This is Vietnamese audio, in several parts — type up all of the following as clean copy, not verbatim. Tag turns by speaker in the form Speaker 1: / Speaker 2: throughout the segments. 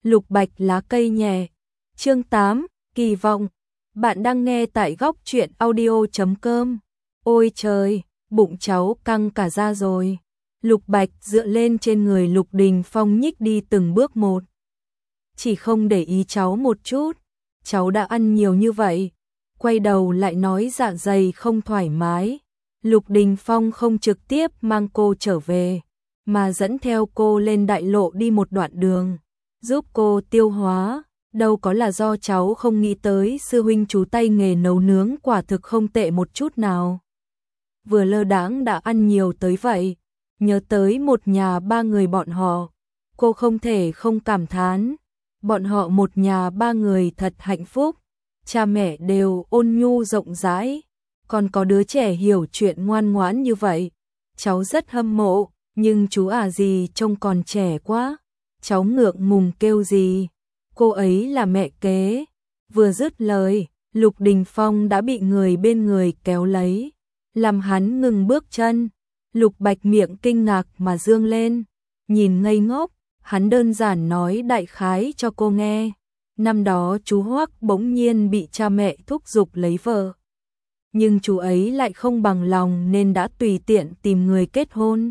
Speaker 1: Lục Bạch lá cây nhẹ. Chương 8, kỳ vọng. Bạn đang nghe tại góc truyện audio.com. Ôi trời, bụng cháu căng cả ra rồi. Lục Bạch dựa lên trên người Lục Đình Phong nhích đi từng bước một. Chỉ không để ý cháu một chút, cháu đã ăn nhiều như vậy. Quay đầu lại nói dạ dày không thoải mái. Lục Đình Phong không trực tiếp mang cô trở về, mà dẫn theo cô lên đại lộ đi một đoạn đường, giúp cô tiêu hóa. Đâu có là do cháu không nghĩ tới sư huynh chú tay nghề nấu nướng quả thực không tệ một chút nào. Vừa lơ đãng đã ăn nhiều tới vậy, nhớ tới một nhà ba người bọn họ, cô không thể không cảm thán. Bọn họ một nhà ba người thật hạnh phúc, cha mẹ đều ôn nhu rộng rãi, còn có đứa trẻ hiểu chuyện ngoan ngoãn như vậy. Cháu rất hâm mộ, nhưng chú gì trông còn trẻ quá. Cháu ngượng ngùng kêu gì, cô ấy là mẹ kế. Vừa dứt lời, Lục Đình Phong đã bị người bên người kéo lấy, làm hắn ngừng bước chân. Lục Bạch miệng kinh ngạc mà dương lên, nhìn ngây ngốc. Hắn đơn giản nói đại khái cho cô nghe. Năm đó chú Hoắc bỗng nhiên bị cha mẹ thúc giục lấy vợ, nhưng chú ấy lại không bằng lòng nên đã tùy tiện tìm người kết hôn,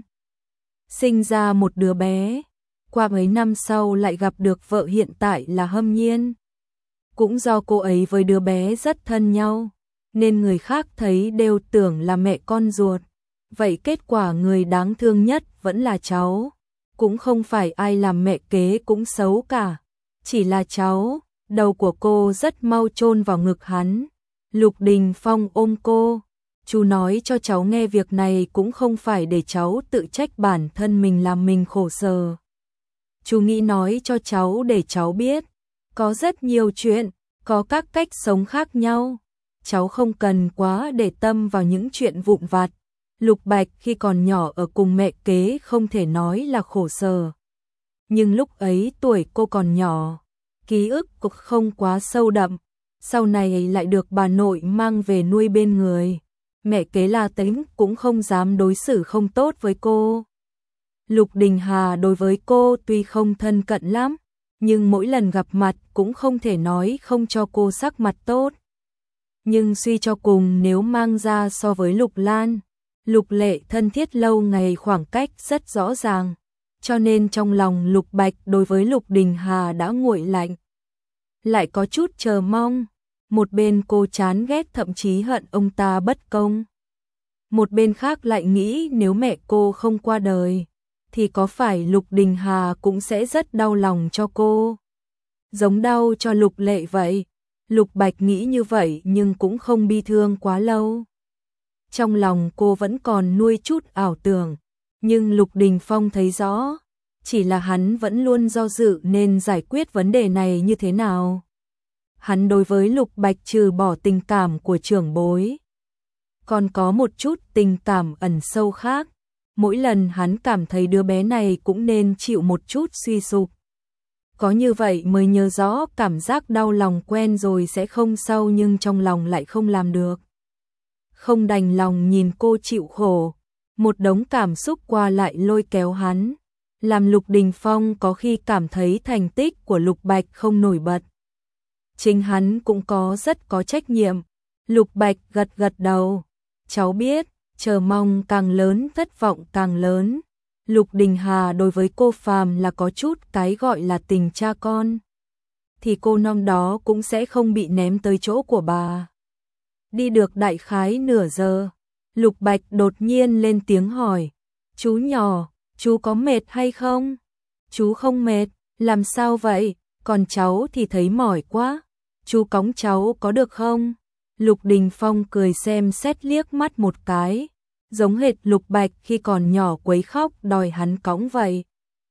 Speaker 1: sinh ra một đứa bé. Qua mấy năm sau lại gặp được vợ hiện tại là Hâm Nhiên. Cũng do cô ấy với đứa bé rất thân nhau, nên người khác thấy đều tưởng là mẹ con ruột. Vậy kết quả người đáng thương nhất vẫn là cháu. Cũng không phải ai làm mẹ kế cũng xấu cả, chỉ là cháu. Đầu của cô rất mau chôn vào ngực hắn. Lục Đình Phong ôm cô. Chú nói cho cháu nghe việc này cũng không phải để cháu tự trách bản thân mình làm mình khổ sở. Chú nghĩ nói cho cháu để cháu biết, có rất nhiều chuyện, có các cách sống khác nhau. Cháu không cần quá để tâm vào những chuyện vụn vặt. Lục Bạch khi còn nhỏ ở cùng mẹ kế không thể nói là khổ sở. Nhưng lúc ấy tuổi cô còn nhỏ, ký ức cũng không quá sâu đậm. Sau này lại được bà nội mang về nuôi bên người. Mẹ kế là tính cũng không dám đối xử không tốt với cô. Lục Đình Hà đối với cô tuy không thân cận lắm, nhưng mỗi lần gặp mặt cũng không thể nói không cho cô sắc mặt tốt. Nhưng suy cho cùng nếu mang ra so với Lục Lan, Lục Lệ thân thiết lâu ngày khoảng cách rất rõ ràng, cho nên trong lòng Lục Bạch đối với Lục Đình Hà đã nguội lạnh. Lại có chút chờ mong, một bên cô chán ghét thậm chí hận ông ta bất công. Một bên khác lại nghĩ nếu mẹ cô không qua đời, thì có phải Lục Đình Hà cũng sẽ rất đau lòng cho cô. Giống đau cho Lục Lệ vậy. Lục Bạch nghĩ như vậy nhưng cũng không bi thương quá lâu. Trong lòng cô vẫn còn nuôi chút ảo tưởng, nhưng Lục Đình Phong thấy rõ, chỉ là hắn vẫn luôn do dự nên giải quyết vấn đề này như thế nào. Hắn đối với Lục Bạch trừ bỏ tình cảm của trưởng bối, còn có một chút tình cảm ẩn sâu khác. Mỗi lần hắn cảm thấy đứa bé này cũng nên chịu một chút suy sụp. Có như vậy mới nhớ rõ cảm giác đau lòng quen rồi sẽ không sâu nhưng trong lòng lại không làm được. Không đành lòng nhìn cô chịu khổ, một đống cảm xúc qua lại lôi kéo hắn, làm Lục Đình Phong có khi cảm thấy thành tích của Lục Bạch không nổi bật. Chính hắn cũng rất có trách nhiệm. Lục Bạch gật gật đầu. Cháu biết, chờ mong càng lớn thất vọng càng lớn. Lục Đình Hà đối với cô phàm là có chút cái gọi là tình cha con, thì cô năm đó cũng sẽ không bị ném tới chỗ của bà. Đi được đại khái nửa giờ, Lục Bạch đột nhiên lên tiếng hỏi, chú nhỏ, chú có mệt hay không? Chú không mệt, làm sao vậy? Còn cháu thì thấy mỏi quá, chú cõng cháu có được không? Lục Đình Phong cười xem xét liếc mắt một cái, giống hệt Lục Bạch khi còn nhỏ quấy khóc đòi hắn cõng vậy.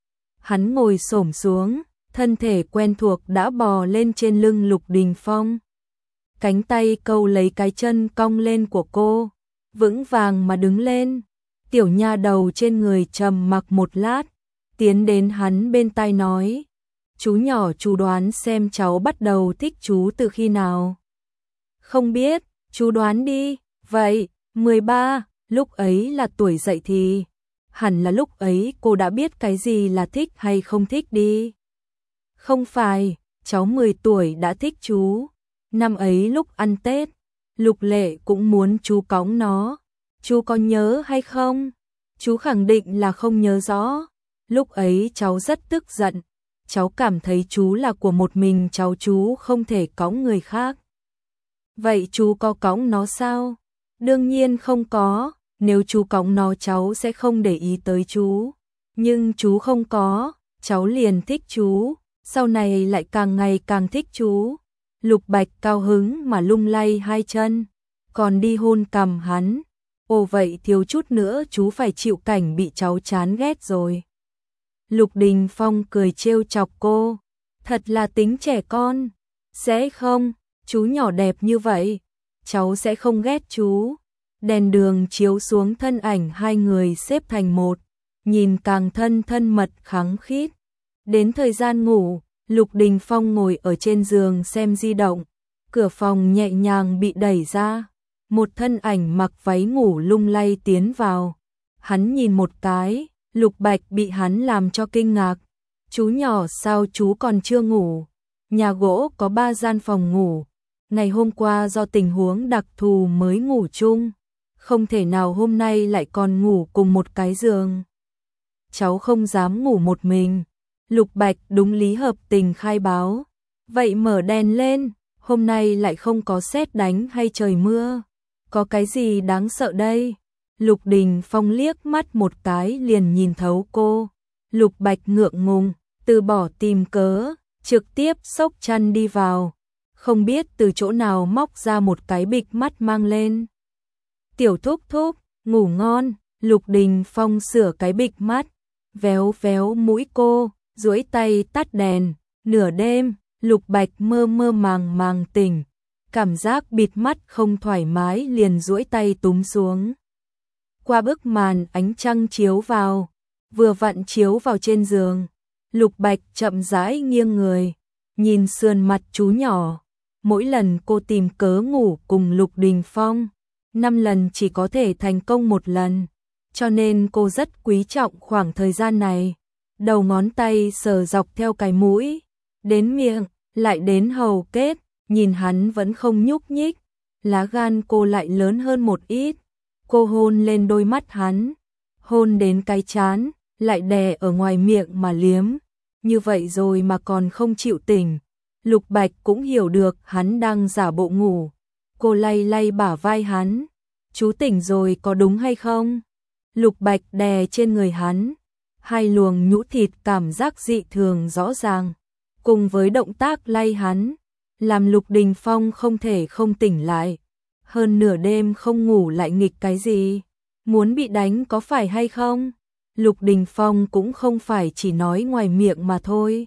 Speaker 1: Hắn ngồi xổm xuống, thân thể quen thuộc đã bò lên trên lưng Lục Đình Phong. Cánh tay câu lấy cái chân cong lên của cô, vững vàng mà đứng lên. Tiểu nha đầu trên người trầm mặc một lát, tiến đến hắn bên tai nói, chú nhỏ chú đoán xem cháu bắt đầu thích chú từ khi nào? Không biết, chú đoán đi. Vậy, 13, lúc ấy là tuổi dậy thì, hẳn là lúc ấy cô đã biết cái gì là thích hay không thích đi. Không phải, cháu 10 tuổi đã thích chú. Năm ấy lúc ăn Tết, Lục Lệ cũng muốn chú cõng nó. Chú có nhớ hay không? Chú khẳng định là không nhớ rõ. Lúc ấy cháu rất tức giận. Cháu cảm thấy chú là của một mình cháu, chú không thể cõng người khác. Vậy chú có cõng nó sao? Đương nhiên không có, nếu chú cõng nó cháu sẽ không để ý tới chú. Nhưng chú không có, cháu liền thích chú, sau này lại càng ngày càng thích chú. Lục Bạch cao hứng mà lung lay hai chân, còn đi hôn cằm hắn. Ồ vậy thiếu chút nữa chú phải chịu cảnh bị cháu chán ghét rồi. Lục Đình Phong cười trêu chọc cô, thật là tính trẻ con. Sẽ không, chú nhỏ đẹp như vậy, cháu sẽ không ghét chú. Đèn đường chiếu xuống thân ảnh hai người xếp thành một, nhìn càng thân mật khăng khít. Đến thời gian ngủ, Lục Đình Phong ngồi ở trên giường xem di động, cửa phòng nhẹ nhàng bị đẩy ra, một thân ảnh mặc váy ngủ lung lay tiến vào. Hắn nhìn một cái, Lục Bạch bị hắn làm cho kinh ngạc. Chú nhỏ sao chú còn chưa ngủ? Nhà gỗ có 3 gian phòng ngủ, ngày hôm qua do tình huống đặc thù mới ngủ chung, không thể nào hôm nay lại còn ngủ cùng một cái giường. Cháu không dám ngủ một mình. Lục Bạch đúng lý hợp tình khai báo. Vậy mở đèn lên, hôm nay lại không có sét đánh hay trời mưa. Có cái gì đáng sợ đây? Lục Đình Phong liếc mắt một cái liền nhìn thấu cô. Lục Bạch ngượng ngùng, từ bỏ tìm cớ, trực tiếp xốc chăn đi vào. Không biết từ chỗ nào móc ra một cái bịch mắt mang lên. Tiểu thúc thúc, ngủ ngon. Lục Đình Phong sửa cái bịch mắt, véo véo mũi cô, duỗi tay tắt đèn. Nửa đêm, Lục Bạch mơ mơ màng tỉnh, cảm giác bịt mắt không thoải mái liền duỗi tay túm xuống. Qua bức màn ánh trăng chiếu vào, vừa vặn chiếu vào trên giường. Lục Bạch chậm rãi nghiêng người, nhìn sườn mặt chú nhỏ. Mỗi lần cô tìm cớ ngủ cùng Lục Đình Phong, 5 lần chỉ có thể thành công 1 lần, cho nên cô rất quý trọng khoảng thời gian này. Đầu ngón tay sờ dọc theo cái mũi, đến miệng, lại đến hầu kết, nhìn hắn vẫn không nhúc nhích, lá gan cô lại lớn hơn một ít. Cô hôn lên đôi mắt hắn, hôn đến cái trán, lại đè ở ngoài miệng mà liếm. Như vậy rồi mà còn không chịu tỉnh. Lục Bạch cũng hiểu được hắn đang giả bộ ngủ. Cô lay lay bả vai hắn. Chú tỉnh rồi có đúng hay không? Lục Bạch đè trên người hắn. Hai luồng nhũ thịt cảm giác dị thường rõ ràng. Cùng với động tác lay hắn, làm Lục Đình Phong không thể không tỉnh lại. Hơn nửa đêm không ngủ lại nghịch cái gì? Muốn bị đánh có phải hay không? Lục Đình Phong cũng không phải chỉ nói ngoài miệng mà thôi.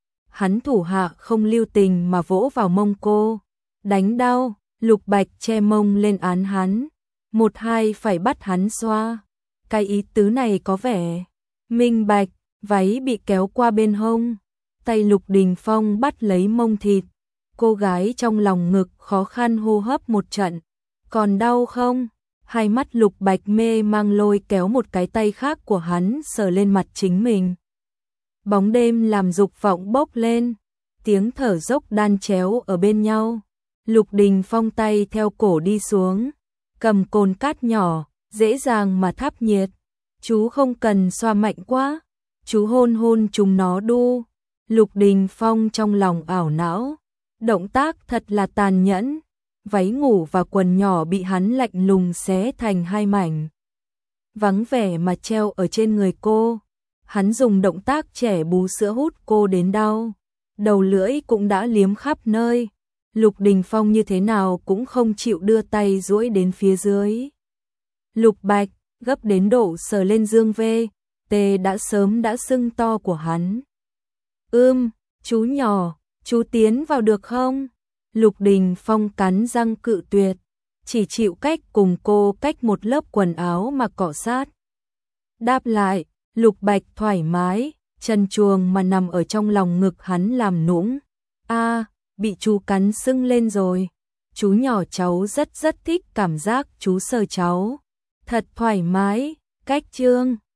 Speaker 1: Hắn thủ hạ không lưu tình mà vỗ vào mông cô. Đánh đau, Lục Bạch che mông lên án hắn. 1-2 phải bắt hắn xoa. Cái ý tứ này có vẻ minh bạch, váy bị kéo qua bên hông. Tay Lục Đình Phong bắt lấy mông thịt. Cô gái trong lòng ngực khó khăn hô hấp một trận. Còn đau không? Hai mắt Lục Bạch mê mang lôi kéo một cái tay khác của hắn sờ lên mặt chính mình. Bóng đêm làm dục vọng bốc lên, tiếng thở dốc đan chéo ở bên nhau. Lục Đình Phong tay theo cổ đi xuống, cầm cồn cát nhỏ, dễ dàng mà thắp nhiệt. Chú không cần xoa mạnh quá, chú hôn hôn chúng nó đu. Lục Đình Phong trong lòng ảo não, động tác thật là tàn nhẫn. Váy ngủ và quần nhỏ bị hắn lạnh lùng xé thành 2 mảnh. Vắng vẻ mà treo ở trên người cô. Hắn dùng động tác trẻ bú sữa hút cô đến đau. Đầu lưỡi cũng đã liếm khắp nơi. Lục Đình Phong như thế nào cũng không chịu đưa tay duỗi đến phía dưới. Lục Bạch gấp đến độ sờ lên dương tê đã sớm đã sưng to của hắn. Chú nhỏ, chú tiến vào được không? Lục Đình Phong cắn răng cự tuyệt, chỉ chịu cách cùng cô cách một lớp quần áo mà cọ sát. Đáp lại, Lục Bạch thoải mái, trần truồng mà nằm ở trong lòng ngực hắn làm nũng. Bị chú cắn sưng lên rồi. Chú nhỏ cháu rất thích cảm giác chú sờ cháu. Thật thoải mái, cách chương.